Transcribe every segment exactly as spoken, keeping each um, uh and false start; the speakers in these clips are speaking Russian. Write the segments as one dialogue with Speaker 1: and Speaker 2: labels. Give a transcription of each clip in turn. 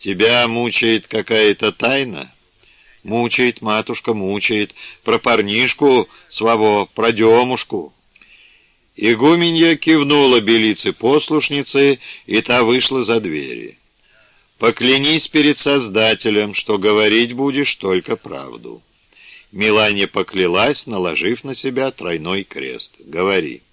Speaker 1: Тебя мучает какая-то тайна? Мучает, матушка, мучает. Про парнишку своего, про Демушку. Игуменья кивнула белице-послушнице, и та вышла за двери. «Поклянись перед Создателем, что говорить будешь только правду». Миланья поклялась, наложив на себя тройной крест. «Говори».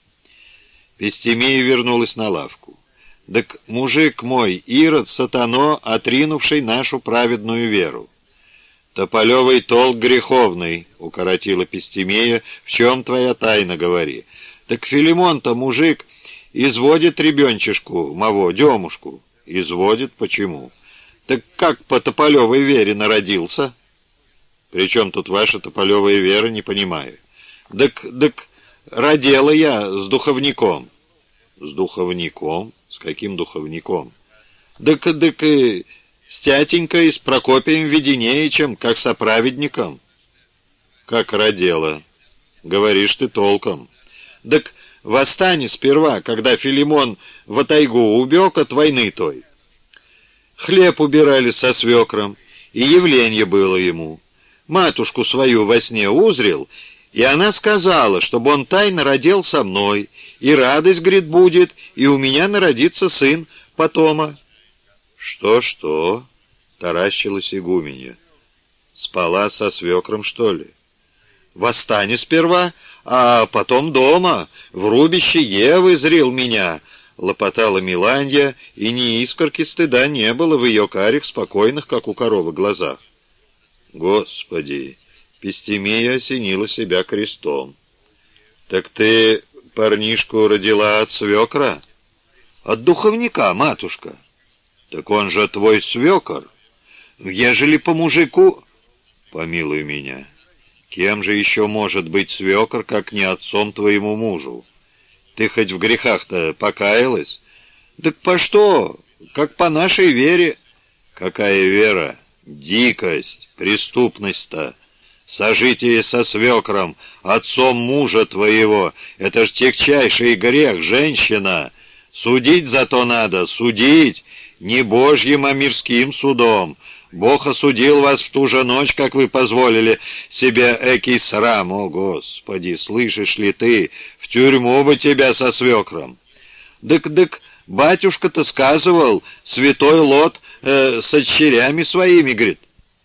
Speaker 1: Пестемия вернулась на лавку. «Так мужик мой, Ирод, сатано, отринувший нашу праведную веру». «Тополевый толк греховный», — укоротила Пестемия, — «в чем твоя тайна, говори». «Так Филимон-то, мужик, изводит ребенчишку, маво, Демушку». «Изводит? Почему?» «Так как по тополевой вере народился?» «При чем тут ваша тополевая вера, не понимаю». «Так, так родила я с духовником». «С духовником? С каким духовником?» «Так, так и с тятенькой, с Прокопием Веденеичем, как соправедником». «Как родила? Говоришь ты толком». «Так восстань сперва, когда Филимон в тайгу убег от войны той. Хлеб убирали со свекром, и явление было ему. Матушку свою во сне узрел, и она сказала, чтобы он тайно родил со мной, и радость, говорит, будет, и у меня народится сын потома». «Что-что?» — таращилась игуменья. «Спала со свекром, что ли?» «Восстань сперва, а потом дома, в рубище Евы зрел меня», — лопотала Миланья, и ни искорки стыда не было в ее карих, спокойных, как у коровы, глазах. «Господи!» — Пестемия осенила себя крестом. «Так ты парнишку родила от свекра?» «От духовника, матушка». «Так он же твой свекор. Ежели по мужику...» «Помилуй меня. Кем же еще может быть свекор, как не отцом твоему мужу? Ты хоть в грехах-то покаялась?» «Так по что? Как по нашей вере». «Какая вера? Дикость, преступность-то. Сожитие со свекром, отцом мужа твоего. Это ж тягчайший грех, женщина. Судить зато надо, судить. Не божьим, а мирским судом. Бог осудил вас в ту же ночь, как вы позволили себе экий срам. О, Господи, слышишь ли ты, в тюрьму бы тебя со свекром». «Дык-дык, батюшка-то сказывал, святой Лот э, с очерями своими, говорит».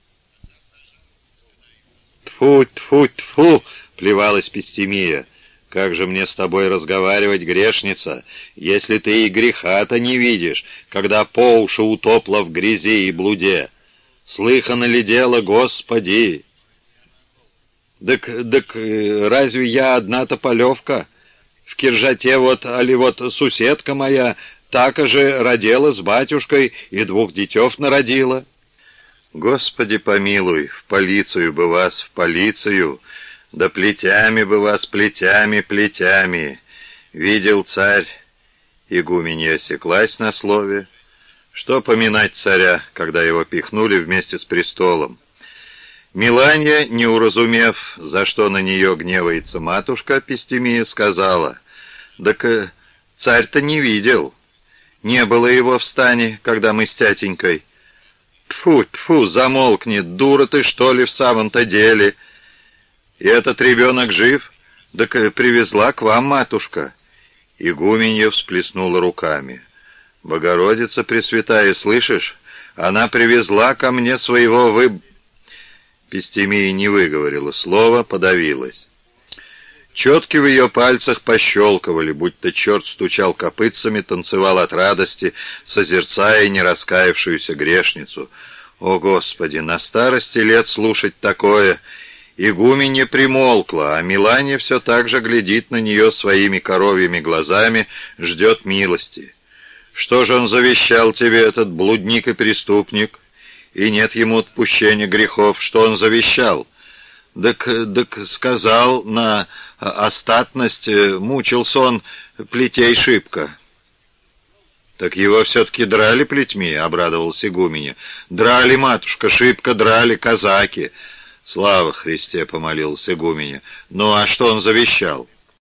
Speaker 1: «Тьфу, тьфу, тьфу!» — плевалась Пестемия. «Как же мне с тобой разговаривать, грешница, если ты и греха-то не видишь, когда по уши утопла в грязи и блуде? Слыхано ли дело, Господи?» «Так, так разве я одна тополевка? В Киржате вот, али вот суседка моя, так же родила с батюшкой и двух детев народила». «Господи помилуй, в полицию бы вас, в полицию, да плетями бы вас, плетями, плетями. Видел царь». Игуменья осеклась на слове. Что поминать царя, когда его пихнули вместе с престолом? Миланья, не уразумев, за что на нее гневается матушка, Пестемия сказала: «Так царь-то не видел. Не было его в стане, когда мы с тятенькой». «Тьфу, тьфу, замолкни, дура ты, что ли, в самом-то деле? И этот ребенок жив? Так привезла к вам матушка». Игуменья всплеснула руками. «Богородица Пресвятая, слышишь? Она привезла ко мне своего вы...» Пестемия не выговорила слова, подавилась. Четки в ее пальцах пощелкивали, будто черт стучал копытцами, танцевал от радости, созерцая не раскаявшуюся грешницу. О, Господи, на старости лет слушать такое! Игуменья примолкла, а Миланья все так же глядит на нее своими коровьими глазами, ждет милости. «Что же он завещал тебе, этот блудник и преступник? И нет ему отпущения грехов. Что он завещал?» «Так, так сказал, на остатность мучился он плетей шибко». «Так его все-таки драли плетьми?» — обрадовался игуменя. «Драли, матушка, шибко драли казаки». «Слава Христе!» — помолился игуменя. «Ну, а что он завещал?»